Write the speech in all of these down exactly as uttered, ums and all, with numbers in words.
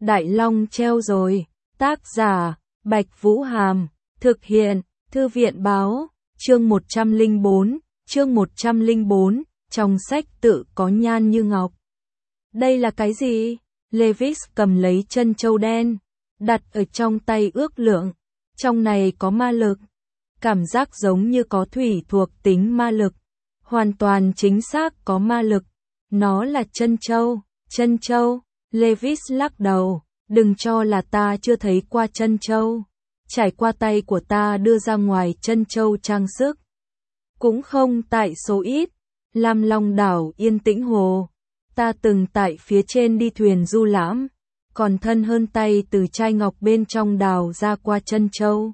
Đại Long treo rồi. Tác giả, Bạch Vũ Hàm. Thực hiện, Thư viện Báo. Chương một trăm lẻ bốn, chương một trăm lẻ bốn, trong sách tự có nhan như ngọc. Đây là cái gì? Levis cầm lấy chân châu đen, đặt ở trong tay ước lượng. Trong này có ma lực. Cảm giác giống như có thủy thuộc tính ma lực. Hoàn toàn chính xác có ma lực. Nó là chân châu. Chân châu. Levis lắc đầu. Đừng cho là ta chưa thấy qua chân châu. Trải qua tay của ta đưa ra ngoài chân châu trang sức. Cũng không tại số ít. Lam Long đảo yên tĩnh hồ. Ta từng tại phía trên đi thuyền du lãm. Còn thân hơn tay từ chai ngọc bên trong đào ra qua chân châu.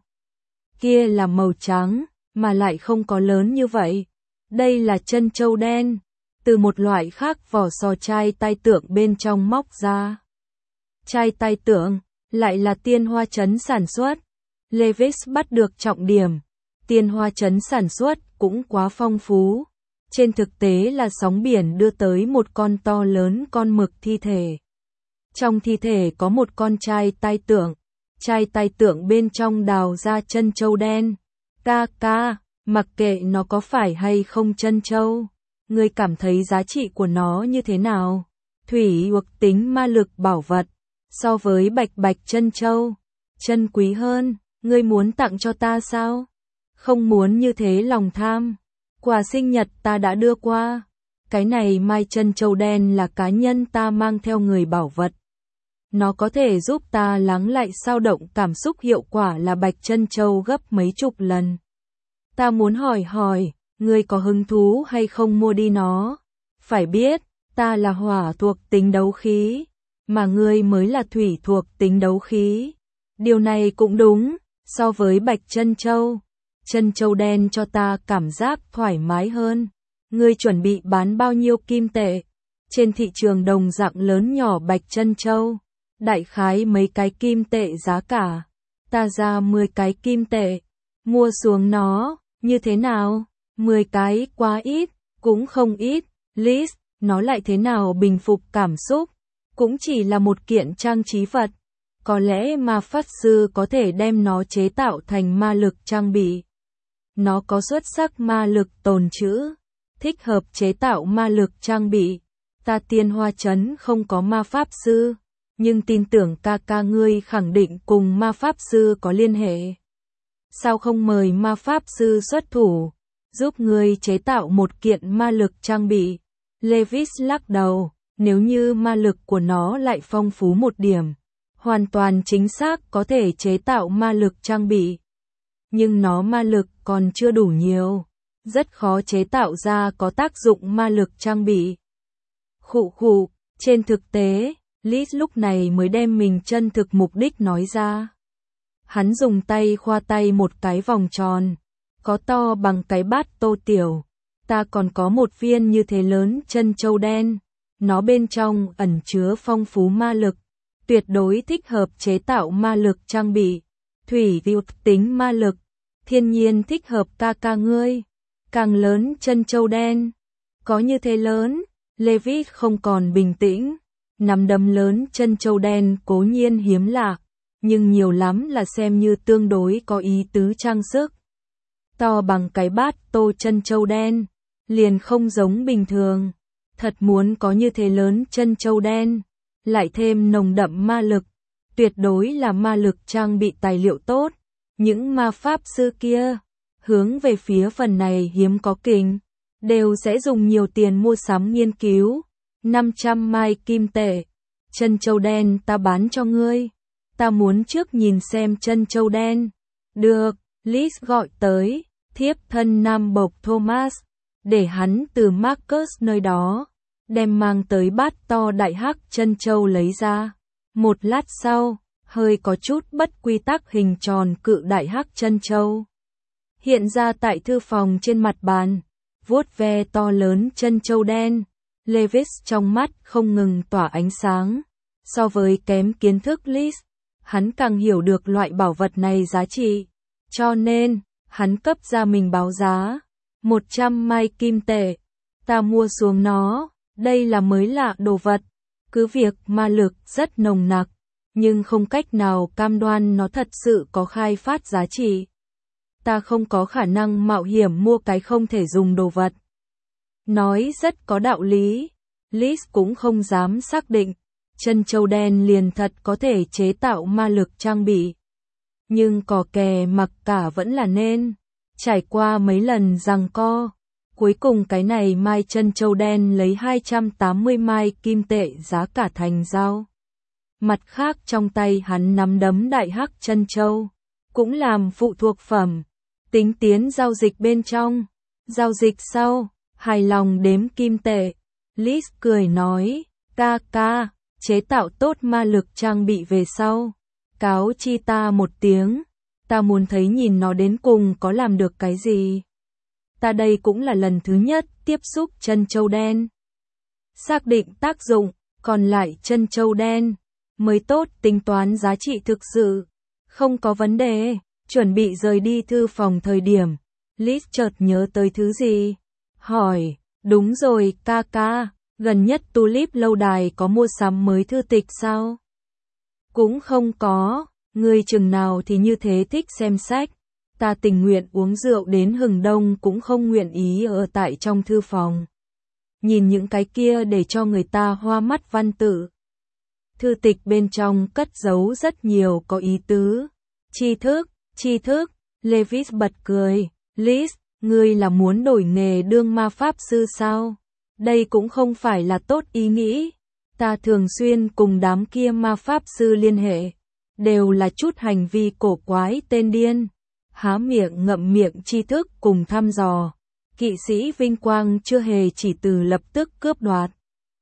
Kia là màu trắng, mà lại không có lớn như vậy. Đây là chân châu đen. Từ một loại khác vỏ sò chai tai tượng bên trong móc ra. Chai tai tượng, lại là tiên hoa trấn sản xuất. Levis bắt được trọng điểm. Tiên hoa trấn sản xuất cũng quá phong phú. Trên thực tế là sóng biển đưa tới một con to lớn con mực thi thể. Trong thi thể có một con chai tai tượng. Chai tai tượng bên trong đào ra chân châu đen. Ca ca, mặc kệ nó có phải hay không chân châu. Ngươi cảm thấy giá trị của nó như thế nào? Thủy thuộc tính ma lực bảo vật. So với bạch bạch chân châu. Chân quý hơn. Ngươi muốn tặng cho ta sao? Không muốn như thế lòng tham. Quà sinh nhật ta đã đưa qua. Cái này mai chân châu đen là cá nhân ta mang theo người bảo vật. Nó có thể giúp ta lắng lại sao động cảm xúc, hiệu quả là bạch chân châu gấp mấy chục lần. Ta muốn hỏi hỏi, ngươi có hứng thú hay không mua đi nó? Phải biết, ta là hỏa thuộc tính đấu khí, mà ngươi mới là thủy thuộc tính đấu khí. Điều này cũng đúng, so với bạch chân châu. Chân châu đen cho ta cảm giác thoải mái hơn. Ngươi chuẩn bị bán bao nhiêu kim tệ? Trên thị trường đồng dạng lớn nhỏ bạch chân châu. Đại khái mấy cái kim tệ giá cả. Ta ra mười cái kim tệ. Mua xuống nó, như thế nào? mười cái quá ít, cũng không ít. Liz, nó lại thế nào bình phục cảm xúc? Cũng chỉ là một kiện trang trí vật. Có lẽ ma pháp sư có thể đem nó chế tạo thành ma lực trang bị. Nó có xuất sắc ma lực tồn trữ. Thích hợp chế tạo ma lực trang bị. Ta tiên hoa trấn không có ma pháp sư. Nhưng tin tưởng ca ca ngươi khẳng định cùng ma pháp sư có liên hệ. Sao không mời ma pháp sư xuất thủ, giúp ngươi chế tạo một kiện ma lực trang bị? Levis lắc đầu, nếu như ma lực của nó lại phong phú một điểm, hoàn toàn chính xác có thể chế tạo ma lực trang bị. Nhưng nó ma lực còn chưa đủ nhiều, rất khó chế tạo ra có tác dụng ma lực trang bị. Khụ khụ, trên thực tế, Liz lúc này mới đem mình chân thực mục đích nói ra. Hắn dùng tay khoa tay một cái vòng tròn, có to bằng cái bát tô tiểu. Ta còn có một viên như thế lớn chân châu đen, nó bên trong ẩn chứa phong phú ma lực, tuyệt đối thích hợp chế tạo ma lực trang bị. Thủy thuộc tính ma lực, thiên nhiên thích hợp ca ca ngươi. Càng lớn chân châu đen, có như thế lớn, Levis không còn bình tĩnh. Nắm đấm lớn chân châu đen cố nhiên hiếm lạ, nhưng nhiều lắm là xem như tương đối có ý tứ trang sức. To bằng cái bát tô chân châu đen, liền không giống bình thường. Thật muốn có như thế lớn chân châu đen, lại thêm nồng đậm ma lực, tuyệt đối là ma lực trang bị tài liệu tốt. Những ma pháp sư kia, hướng về phía phần này hiếm có kình, đều sẽ dùng nhiều tiền mua sắm nghiên cứu. năm trăm mai kim tệ. Chân châu đen ta bán cho ngươi. Ta muốn trước nhìn xem chân châu đen. Được, Liz gọi tới, thiếp thân nam bộc Thomas, để hắn từ Marcus nơi đó, đem mang tới bát to đại hắc chân châu lấy ra. Một lát sau, hơi có chút bất quy tắc hình tròn cự đại hắc chân châu hiện ra tại thư phòng trên mặt bàn, vuốt ve to lớn chân châu đen. Levis trong mắt không ngừng tỏa ánh sáng. So với kém kiến thức Liz, hắn càng hiểu được loại bảo vật này giá trị. Cho nên, hắn cấp ra mình báo giá. một trăm mai kim tệ. Ta mua xuống nó. Đây là mới lạ đồ vật. Cứ việc ma lực rất nồng nặc. nhưng không cách nào cam đoan nó thật sự có khai phát giá trị. Ta không có khả năng mạo hiểm mua cái không thể dùng đồ vật. Nói rất có đạo lý. Liz cũng không dám xác định, chân châu đen liền thật có thể chế tạo ma lực trang bị. Nhưng cò kè mặc cả vẫn là nên. Trải qua mấy lần giằng co, cuối cùng cái này mai chân châu đen lấy hai trăm tám mươi mai kim tệ giá cả thành giao. Mặt khác trong tay hắn nắm đấm đại hắc chân châu, cũng làm phụ thuộc phẩm, tính tiến giao dịch bên trong. Giao dịch sau, hài lòng đếm kim tệ. Liz cười nói, ca ca, chế tạo tốt ma lực trang bị về sau. Cáo chi ta một tiếng, ta muốn thấy nhìn nó đến cùng có làm được cái gì. Ta đây cũng là lần thứ nhất tiếp xúc chân châu đen. Xác định tác dụng, còn lại chân châu đen mới tốt tính toán giá trị thực sự. Không có vấn đề, chuẩn bị rời đi thư phòng thời điểm. Liz chợt nhớ tới thứ gì. Hỏi, đúng rồi ca ca, gần nhất Tulip lâu đài có mua sắm mới thư tịch sao? Cũng không có, ngươi chừng nào thì như thế thích xem sách. Ta tình nguyện uống rượu đến hừng đông cũng không nguyện ý ở tại trong thư phòng. Nhìn những cái kia để cho người ta hoa mắt văn tự. Thư tịch bên trong cất giấu rất nhiều có ý tứ. Tri thức, tri thức, Levis bật cười. Liz, ngươi là muốn đổi nghề đương ma pháp sư sao? Đây cũng không phải là tốt ý nghĩ. Ta thường xuyên cùng đám kia ma pháp sư liên hệ. Đều là chút hành vi cổ quái tên điên. Há miệng ngậm miệng tri thức cùng thăm dò. Kỵ sĩ vinh quang chưa hề chỉ từ lập tức cướp đoạt.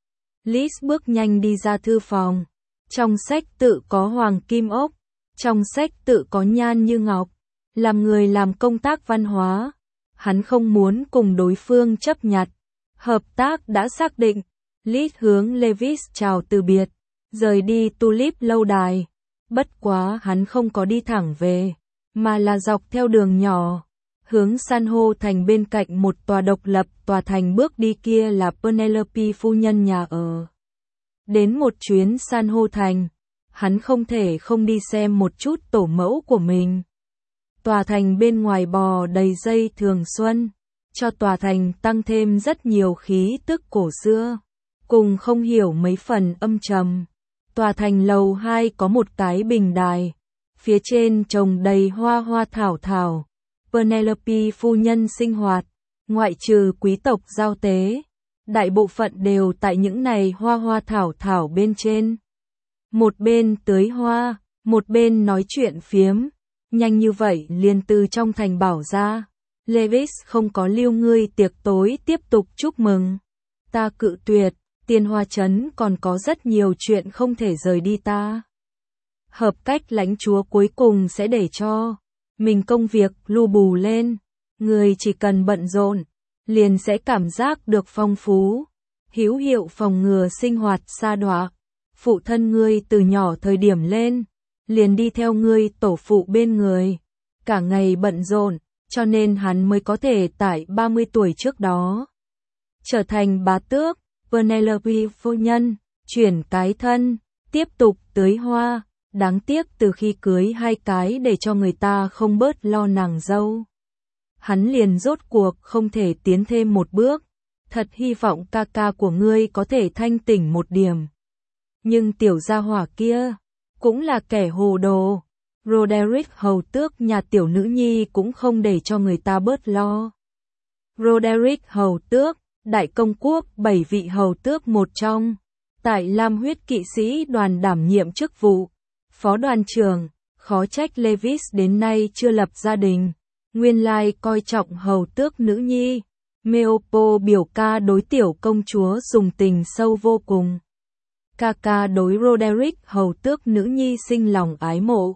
Liz bước nhanh đi ra thư phòng. Trong sách tự có hoàng kim ốc. Trong sách tự có nhan như ngọc. Làm người làm công tác văn hóa. Hắn không muốn cùng đối phương chấp nhặt. Hợp tác đã xác định. Liz hướng Levis chào từ biệt. Rời đi Tulip lâu đài. Bất quá hắn không có đi thẳng về. Mà là dọc theo đường nhỏ. Hướng san hô thành bên cạnh một tòa độc lập tòa thành bước đi kia là Penelope phu nhân nhà ở. Đến một chuyến san hô thành. Hắn không thể không đi xem một chút tổ mẫu của mình. Tòa thành bên ngoài bò đầy dây thường xuân. Cho tòa thành tăng thêm rất nhiều khí tức cổ xưa. Cùng không hiểu mấy phần âm trầm. Tòa thành lầu hai có một cái bình đài. Phía trên trồng đầy hoa hoa thảo thảo. Penelope phu nhân sinh hoạt. Ngoại trừ quý tộc giao tế. Đại bộ phận đều tại những này hoa hoa thảo thảo bên trên. Một bên tưới hoa, một bên nói chuyện phiếm. Nhanh như vậy liền từ trong thành bảo ra. Levis không có lưu ngươi tiệc tối tiếp tục chúc mừng. Ta cự tuyệt, Tiên Hoa Trấn còn có rất nhiều chuyện không thể rời đi ta. Hợp cách lãnh chúa cuối cùng sẽ để cho mình công việc lu bù lên. Người chỉ cần bận rộn, liền sẽ cảm giác được phong phú. Hữu hiệu phòng ngừa sinh hoạt sa đọa. Phụ thân ngươi từ nhỏ thời điểm lên, liền đi theo ngươi tổ phụ bên người. Cả ngày bận rộn, cho nên hắn mới có thể tại ba mươi tuổi trước đó trở thành bá tước. Penelope phu nhân, chuyển cái thân, tiếp tục tưới hoa. Đáng tiếc từ khi cưới hai cái để cho người ta không bớt lo nàng dâu. Hắn liền rốt cuộc không thể tiến thêm một bước. Thật hy vọng ca ca của ngươi có thể thanh tỉnh một điểm. Nhưng tiểu gia hỏa kia, cũng là kẻ hồ đồ. Roderick hầu tước nhà tiểu nữ nhi cũng không để cho người ta bớt lo. Roderick hầu tước, đại công quốc bảy vị hầu tước một trong. Tại Lam huyết kỵ sĩ đoàn đảm nhiệm chức vụ. Phó đoàn trưởng, khó trách Levis đến nay chưa lập gia đình. Nguyên lai coi trọng hầu tước nữ nhi. Meopo biểu ca đối tiểu công chúa dùng tình sâu vô cùng. Ca ca đối Roderick hầu tước nữ nhi sinh lòng ái mộ.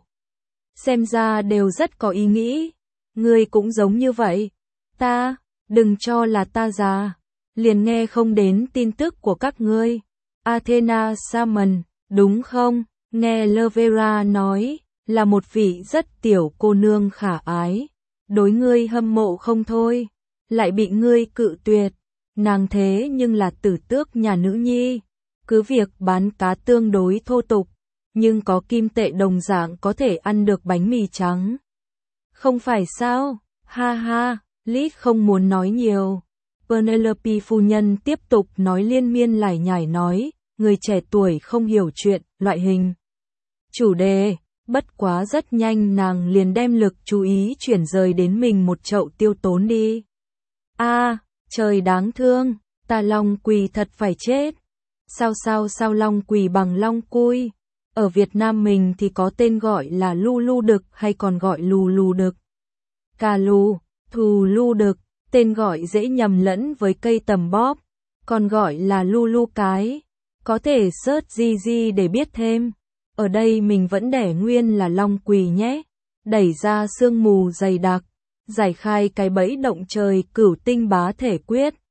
Xem ra đều rất có ý nghĩ. Ngươi cũng giống như vậy. Ta, đừng cho là ta già. Liền nghe không đến tin tức của các ngươi. Athena Salmon, đúng không? Nghe Lovera nói, là một vị rất tiểu cô nương khả ái. Đối ngươi hâm mộ không thôi. Lại bị ngươi cự tuyệt. Nàng thế nhưng là tử tước nhà nữ nhi. Cứ việc bán cá tương đối thô tục. nhưng có kim tệ đồng dạng có thể ăn được bánh mì trắng. Không phải sao? Ha ha, Liz không muốn nói nhiều. Penelope phu nhân tiếp tục nói liên miên lải nhải nói, người trẻ tuổi không hiểu chuyện, loại hình. Chủ đề, bất quá rất nhanh nàng liền đem lực chú ý chuyển rời đến mình một chậu tiêu tốn đi. A, trời đáng thương, ta long quỳ thật phải chết. Sao sao sao long quỳ bằng long cui? Ở Việt Nam mình thì có tên gọi là lu lu đực hay còn gọi lù lù đực. Cà lù, thù lu đực, tên gọi dễ nhầm lẫn với cây tầm bóp, còn gọi là lu lu cái. Có thể search gì gì để biết thêm. Ở đây mình vẫn để nguyên là long quỳ nhé. Đẩy ra sương mù dày đặc, giải khai cái bẫy động trời cửu tinh bá thể quyết.